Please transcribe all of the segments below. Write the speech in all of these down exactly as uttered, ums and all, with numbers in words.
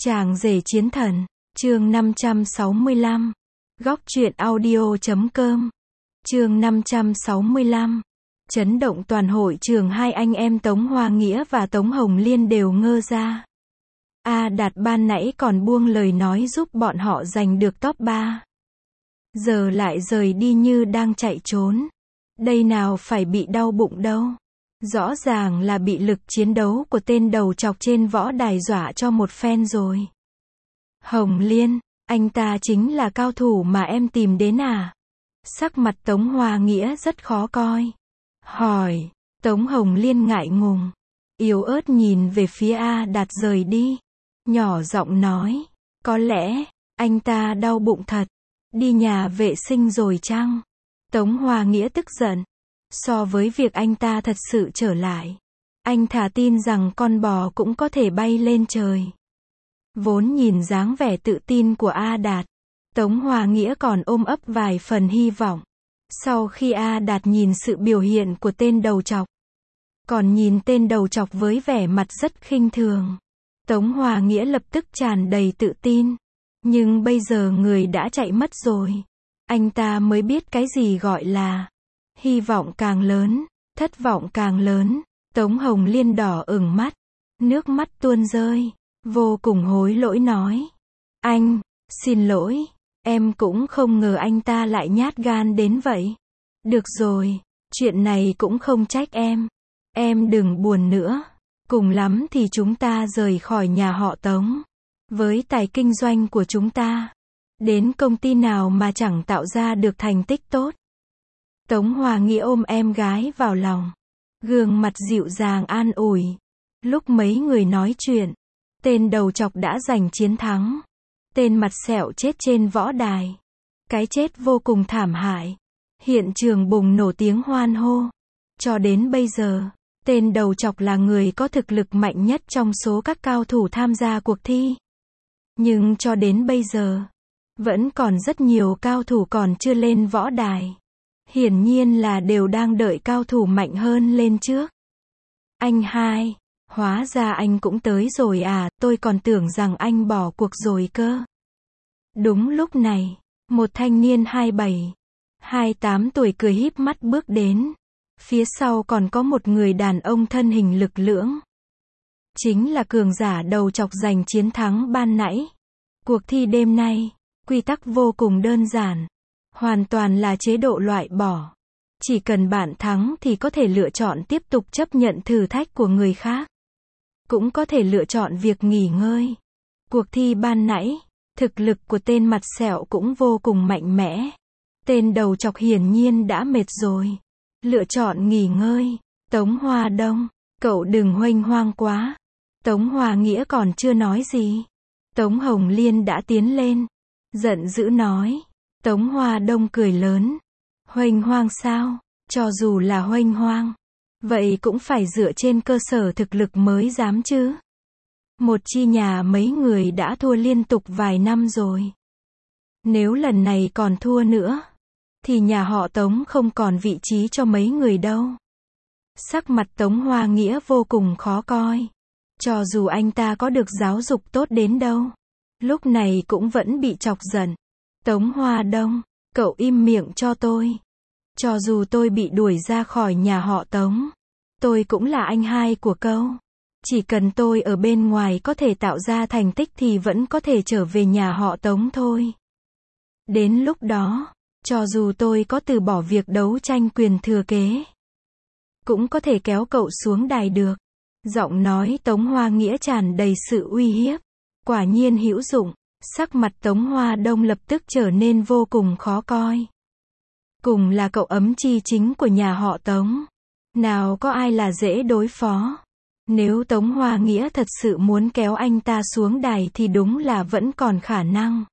Chàng rể chiến thần, chương năm trăm sáu mươi lăm. Góc truyện audio chấm com. Chương năm trăm sáu mươi lăm. Chấn động toàn hội trường, hai anh em Tống Hoa Nghĩa và Tống Hồng Liên đều ngơ ra. A Đạt ban nãy còn buông lời nói giúp bọn họ giành được top ba. Giờ lại rời đi như đang chạy trốn. Đây nào phải bị đau bụng đâu. Rõ ràng là bị lực chiến đấu của tên đầu chọc trên võ đài dọa cho một phen rồi. Hồng Liên, anh ta chính là cao thủ mà em tìm đến à? Sắc mặt Tống Hoa Nghĩa rất khó coi. Hỏi, Tống Hồng Liên ngại ngùng, yếu ớt nhìn về phía A Đạt rời đi. Nhỏ giọng nói, có lẽ, anh ta đau bụng thật. Đi nhà vệ sinh rồi chăng? Tống Hoa Nghĩa tức giận. So với việc anh ta thật sự trở lại, anh thà tin rằng con bò cũng có thể bay lên trời. Vốn nhìn dáng vẻ tự tin của A Đạt, Tống Hoa Nghĩa còn ôm ấp vài phần hy vọng. Sau khi A Đạt nhìn sự biểu hiện của tên đầu chọc, còn nhìn tên đầu chọc với vẻ mặt rất khinh thường, Tống Hoa Nghĩa lập tức tràn đầy tự tin. Nhưng bây giờ người đã chạy mất rồi, anh ta mới biết cái gì gọi là hy vọng càng lớn, thất vọng càng lớn. Tống Hồng Liên đỏ ửng mắt, nước mắt tuôn rơi, vô cùng hối lỗi nói. Anh, xin lỗi, em cũng không ngờ anh ta lại nhát gan đến vậy. Được rồi, chuyện này cũng không trách em. Em đừng buồn nữa. Cùng lắm thì chúng ta rời khỏi nhà họ Tống. Với tài kinh doanh của chúng ta, đến công ty nào mà chẳng tạo ra được thành tích tốt. Tống Hoa Nghĩa ôm em gái vào lòng, gương mặt dịu dàng an ủi. Lúc mấy người nói chuyện, tên đầu chọc đã giành chiến thắng. Tên mặt sẹo chết trên võ đài. Cái chết vô cùng thảm hại. Hiện trường bùng nổ tiếng hoan hô. Cho đến bây giờ, tên đầu chọc là người có thực lực mạnh nhất trong số các cao thủ tham gia cuộc thi. Nhưng cho đến bây giờ, vẫn còn rất nhiều cao thủ còn chưa lên võ đài. Hiển nhiên là đều đang đợi cao thủ mạnh hơn lên trước. Anh hai, hóa ra anh cũng tới rồi à, tôi còn tưởng rằng anh bỏ cuộc rồi cơ. Đúng lúc này, một thanh niên hai mươi bảy, hai mươi tám tuổi cười híp mắt bước đến. Phía sau còn có một người đàn ông thân hình lực lưỡng. Chính là cường giả đầu chọc giành chiến thắng ban nãy. Cuộc thi đêm nay, quy tắc vô cùng đơn giản. Hoàn toàn là chế độ loại bỏ. Chỉ cần bạn thắng thì có thể lựa chọn tiếp tục chấp nhận thử thách của người khác. Cũng có thể lựa chọn việc nghỉ ngơi. Cuộc thi ban nãy, thực lực của tên mặt sẹo cũng vô cùng mạnh mẽ. Tên đầu chọc hiển nhiên đã mệt rồi. Lựa chọn nghỉ ngơi. Tống Hoa Đông, cậu đừng huênh hoang quá. Tống Hoa Nghĩa còn chưa nói gì. Tống Hồng Liên đã tiến lên, giận dữ nói. Tống Hoa Đông cười lớn. Huênh hoang sao? Cho dù là huênh hoang, vậy cũng phải dựa trên cơ sở thực lực mới dám chứ. Một chi nhà mấy người đã thua liên tục vài năm rồi. Nếu lần này còn thua nữa, thì nhà họ Tống không còn vị trí cho mấy người đâu. Sắc mặt Tống Hoa Nghĩa vô cùng khó coi. Cho dù anh ta có được giáo dục tốt đến đâu, lúc này cũng vẫn bị chọc giận. Tống Hoa Đông, cậu im miệng cho tôi. Cho dù tôi bị đuổi ra khỏi nhà họ Tống, tôi cũng là anh hai của cậu. Chỉ cần tôi ở bên ngoài có thể tạo ra thành tích thì vẫn có thể trở về nhà họ Tống thôi. Đến lúc đó, cho dù tôi có từ bỏ việc đấu tranh quyền thừa kế, cũng có thể kéo cậu xuống đài được. Giọng nói Tống Hoa Nghĩa tràn đầy sự uy hiếp. Quả nhiên hữu dụng. Sắc mặt Tống Hoa Đông lập tức trở nên vô cùng khó coi. Cùng là cậu ấm chi chính của nhà họ Tống, nào có ai là dễ đối phó. Nếu Tống Hoa Nghĩa thật sự muốn kéo anh ta xuống đài thì đúng là vẫn còn khả năng.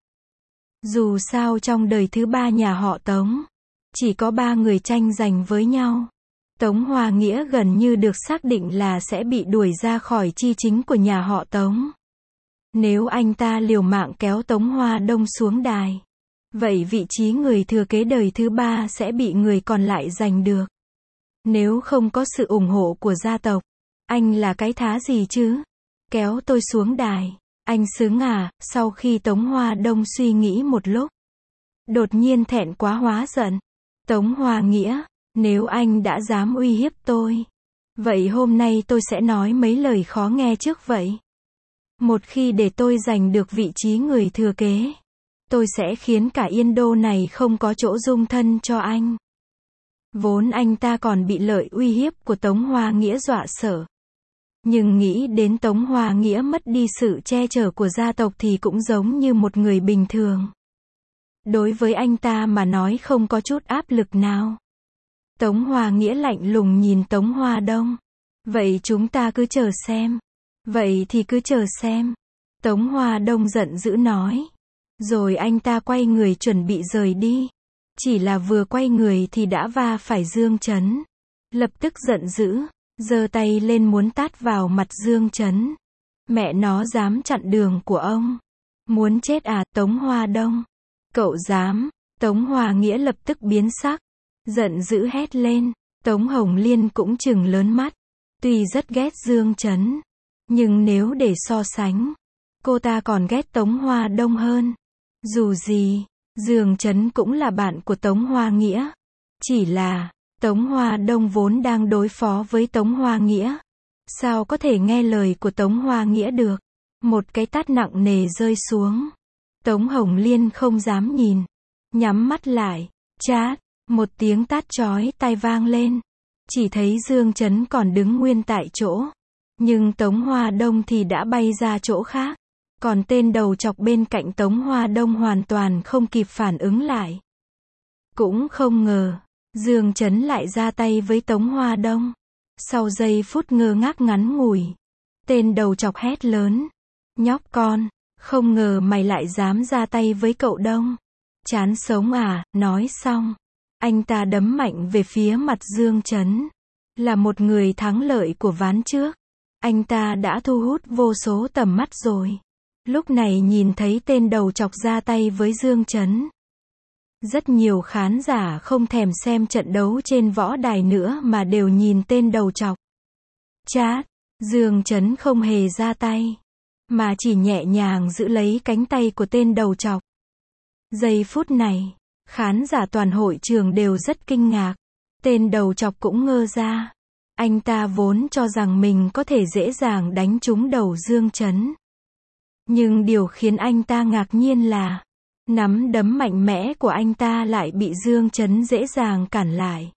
Dù sao trong đời thứ ba nhà họ Tống, chỉ có ba người tranh giành với nhau. Tống Hoa Nghĩa gần như được xác định là sẽ bị đuổi ra khỏi chi chính của nhà họ Tống. Nếu anh ta liều mạng kéo Tống Hoa Đông xuống đài, vậy vị trí người thừa kế đời thứ ba sẽ bị người còn lại giành được. Nếu không có sự ủng hộ của gia tộc, anh là cái thá gì chứ? Kéo tôi xuống đài, Anh xứng à, sau khi Tống Hoa Đông suy nghĩ một lúc. Đột nhiên thẹn quá hóa giận. Tống Hoa Nghĩa, nếu anh đã dám uy hiếp tôi, vậy hôm nay tôi sẽ nói mấy lời khó nghe trước vậy. Một khi để tôi giành được vị trí người thừa kế, tôi sẽ khiến cả Yên Đô này không có chỗ dung thân cho anh. Vốn anh ta còn bị lợi uy hiếp của Tống Hoa Nghĩa dọa sợ. Nhưng nghĩ đến Tống Hoa Nghĩa mất đi sự che chở của gia tộc thì cũng giống như một người bình thường. Đối với anh ta mà nói không có chút áp lực nào. Tống Hoa Nghĩa lạnh lùng nhìn Tống Hoa Đông. Vậy chúng ta cứ chờ xem. Vậy thì cứ chờ xem. Tống Hoa Đông giận dữ nói. Rồi anh ta quay người chuẩn bị rời đi. Chỉ là vừa quay người thì đã va phải Dương Chấn. Lập tức giận dữ, giơ tay lên muốn tát vào mặt Dương Chấn. Mẹ nó dám chặn đường của ông. Muốn chết à, Tống Hoa Đông. Cậu dám. Tống Hoa Nghĩa lập tức biến sắc. Giận dữ hét lên. Tống Hồng Liên cũng trừng lớn mắt. Tuy rất ghét Dương Chấn, nhưng nếu để so sánh, cô ta còn ghét Tống Hoa Đông hơn. Dù gì, Dương Chấn cũng là bạn của Tống Hoa Nghĩa. Chỉ là, Tống Hoa Đông vốn đang đối phó với Tống Hoa Nghĩa. Sao có thể nghe lời của Tống Hoa Nghĩa được? Một cái tát nặng nề rơi xuống. Tống Hồng Liên không dám nhìn. Nhắm mắt lại. Chát, một tiếng tát chói tai vang lên. Chỉ thấy Dương Chấn còn đứng nguyên tại chỗ. Nhưng Tống Hoa Đông thì đã bay ra chỗ khác. Còn tên đầu chọc bên cạnh Tống Hoa Đông hoàn toàn không kịp phản ứng lại. Cũng không ngờ, Dương Chấn lại ra tay với Tống Hoa Đông. Sau giây phút ngơ ngác ngắn ngủi, tên đầu chọc hét lớn. Nhóc con, không ngờ mày lại dám ra tay với cậu Đông. Chán sống à, nói xong. Anh ta đấm mạnh về phía mặt Dương Chấn. Là một người thắng lợi của ván trước. Anh ta đã thu hút vô số tầm mắt rồi. Lúc này nhìn thấy tên đầu chọc ra tay với Dương Chấn. Rất nhiều khán giả không thèm xem trận đấu trên võ đài nữa mà đều nhìn tên đầu chọc. Chát, Dương Chấn không hề ra tay, mà chỉ nhẹ nhàng giữ lấy cánh tay của tên đầu chọc. Giây phút này, khán giả toàn hội trường đều rất kinh ngạc. Tên đầu chọc cũng ngơ ra. Anh ta vốn cho rằng mình có thể dễ dàng đánh trúng đầu Dương Chấn. Nhưng điều khiến anh ta ngạc nhiên là, nắm đấm mạnh mẽ của anh ta lại bị Dương Chấn dễ dàng cản lại.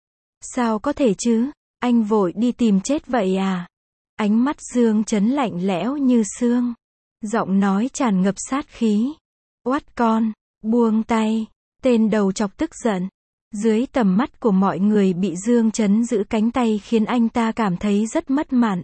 Sao có thể chứ? Anh vội đi tìm chết vậy à? Ánh mắt Dương Chấn lạnh lẽo như xương. Giọng nói tràn ngập sát khí. Oát con, buông tay. Tên đầu chọc tức giận. Dưới tầm mắt của mọi người bị Dương Chấn giữ cánh tay khiến anh ta cảm thấy rất mất mặt.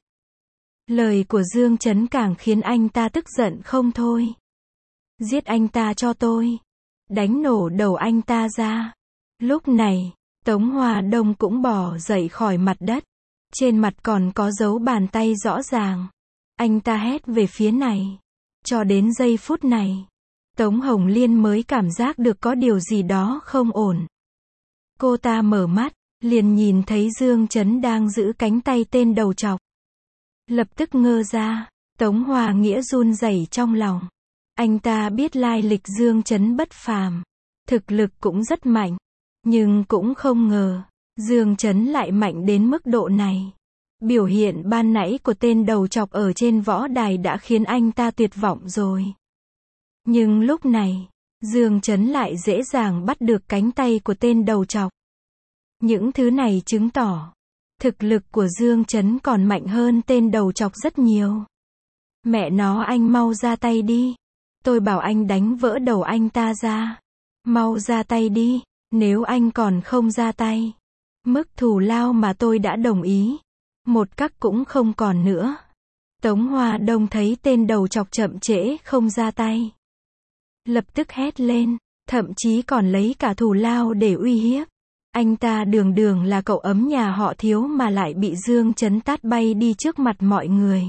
Lời của Dương Chấn càng khiến anh ta tức giận không thôi. Giết anh ta cho tôi. Đánh nổ đầu anh ta ra. Lúc này, Tống Hoa Đông cũng bò dậy khỏi mặt đất. Trên mặt còn có dấu bàn tay rõ ràng. Anh ta hét về phía này. Cho đến giây phút này, Tống Hồng Liên mới cảm giác được có điều gì đó không ổn. Cô ta mở mắt, liền nhìn thấy Dương Chấn đang giữ cánh tay tên đầu chọc. Lập tức ngơ ra, Tống Hoa Nghĩa run rẩy trong lòng. Anh ta biết lai lịch Dương Chấn bất phàm, thực lực cũng rất mạnh, nhưng cũng không ngờ, Dương Chấn lại mạnh đến mức độ này. Biểu hiện ban nãy của tên đầu chọc ở trên võ đài đã khiến anh ta tuyệt vọng rồi. Nhưng lúc này, Dương Chấn lại dễ dàng bắt được cánh tay của tên đầu chọc. Những thứ này chứng tỏ, thực lực của Dương Chấn còn mạnh hơn tên đầu chọc rất nhiều. Mẹ nó, anh mau ra tay đi. Tôi bảo anh đánh vỡ đầu anh ta ra. Mau ra tay đi, nếu anh còn không ra tay. Mức thù lao mà tôi đã đồng ý, một cắc cũng không còn nữa. Tống Hoa Đông thấy tên đầu chọc chậm trễ không ra tay. Lập tức hét lên, thậm chí còn lấy cả thù lao để uy hiếp. Anh ta đường đường là cậu ấm nhà họ Thiếu mà lại bị Dương Chấn tát bay đi trước mặt mọi người.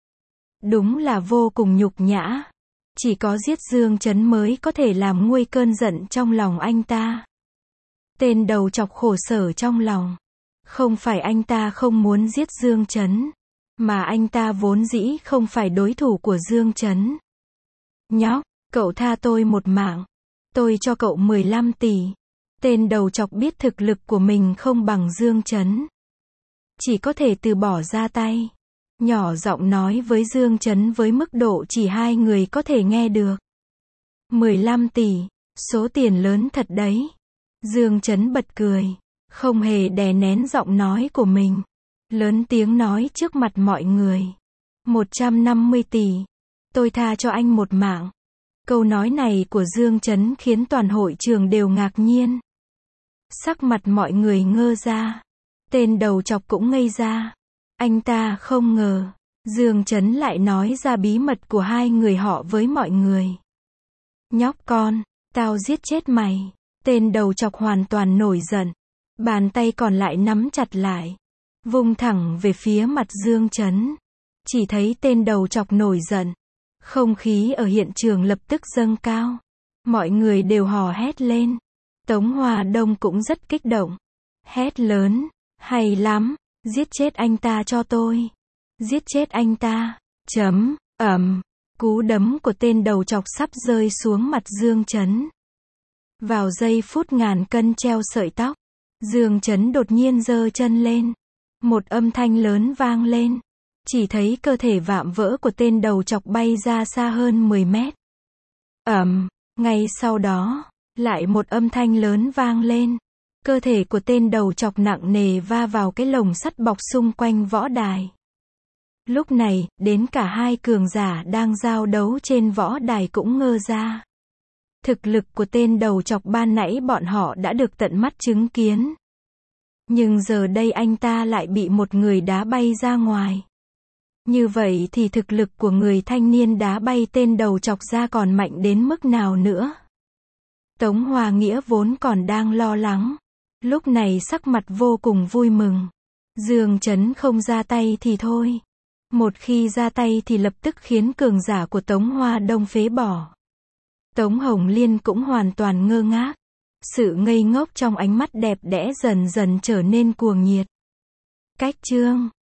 Đúng là vô cùng nhục nhã. Chỉ có giết Dương Chấn mới có thể làm nguôi cơn giận trong lòng anh ta. Tên đầu chọc khổ sở trong lòng. Không phải anh ta không muốn giết Dương Chấn, Mà anh ta vốn dĩ không phải đối thủ của Dương Chấn. Nhóc, cậu tha tôi một mạng. Tôi cho cậu mười lăm tỷ. Tên đầu chọc biết thực lực của mình không bằng Dương Chấn. Chỉ có thể từ bỏ ra tay. Nhỏ giọng nói với Dương Chấn với mức độ chỉ hai người có thể nghe được. mười lăm tỷ, số tiền lớn thật đấy. Dương Chấn bật cười, không hề đè nén giọng nói của mình. Lớn tiếng nói trước mặt mọi người. một trăm năm mươi tỷ. Tôi tha cho anh một mạng. Câu nói này của Dương Chấn khiến toàn hội trường đều ngạc nhiên. Sắc mặt mọi người ngơ ra. Tên đầu chọc cũng ngây ra. Anh ta không ngờ, Dương Chấn lại nói ra bí mật của hai người họ với mọi người. Nhóc con, tao giết chết mày. Tên đầu chọc hoàn toàn nổi giận. Bàn tay còn lại nắm chặt lại. Vung thẳng về phía mặt Dương Chấn. Chỉ thấy tên đầu chọc nổi giận. Không khí ở hiện trường lập tức dâng cao. Mọi người đều hò hét lên. Tống Hòa Đông cũng rất kích động. Hét lớn, hay lắm, giết chết anh ta cho tôi. Giết chết anh ta. Chấm, ầm. Cú đấm của tên đầu chọc sắp rơi xuống mặt Dương Chấn. Vào giây phút ngàn cân treo sợi tóc, Dương Chấn đột nhiên giơ chân lên. Một âm thanh lớn vang lên. Chỉ thấy cơ thể vạm vỡ của tên đầu chọc bay ra xa hơn mười mét. Ầm, ngay sau đó, lại một âm thanh lớn vang lên. Cơ thể của tên đầu chọc nặng nề va vào cái lồng sắt bọc xung quanh võ đài. Lúc này, đến cả hai cường giả đang giao đấu trên võ đài cũng ngơ ra. Thực lực của tên đầu chọc ban nãy bọn họ đã được tận mắt chứng kiến. Nhưng giờ đây anh ta lại bị một người đá bay ra ngoài. Như vậy thì thực lực của người thanh niên đá bay tên đầu chọc ra còn mạnh đến mức nào nữa? Tống Hòa Nghĩa vốn còn đang lo lắng. Lúc này sắc mặt vô cùng vui mừng. Dương Chấn không ra tay thì thôi. Một khi ra tay thì lập tức khiến cường giả của Tống Hoa Đông phế bỏ. Tống Hồng Liên cũng hoàn toàn ngơ ngác. Sự ngây ngốc trong ánh mắt đẹp đẽ dần dần trở nên cuồng nhiệt. Cách chương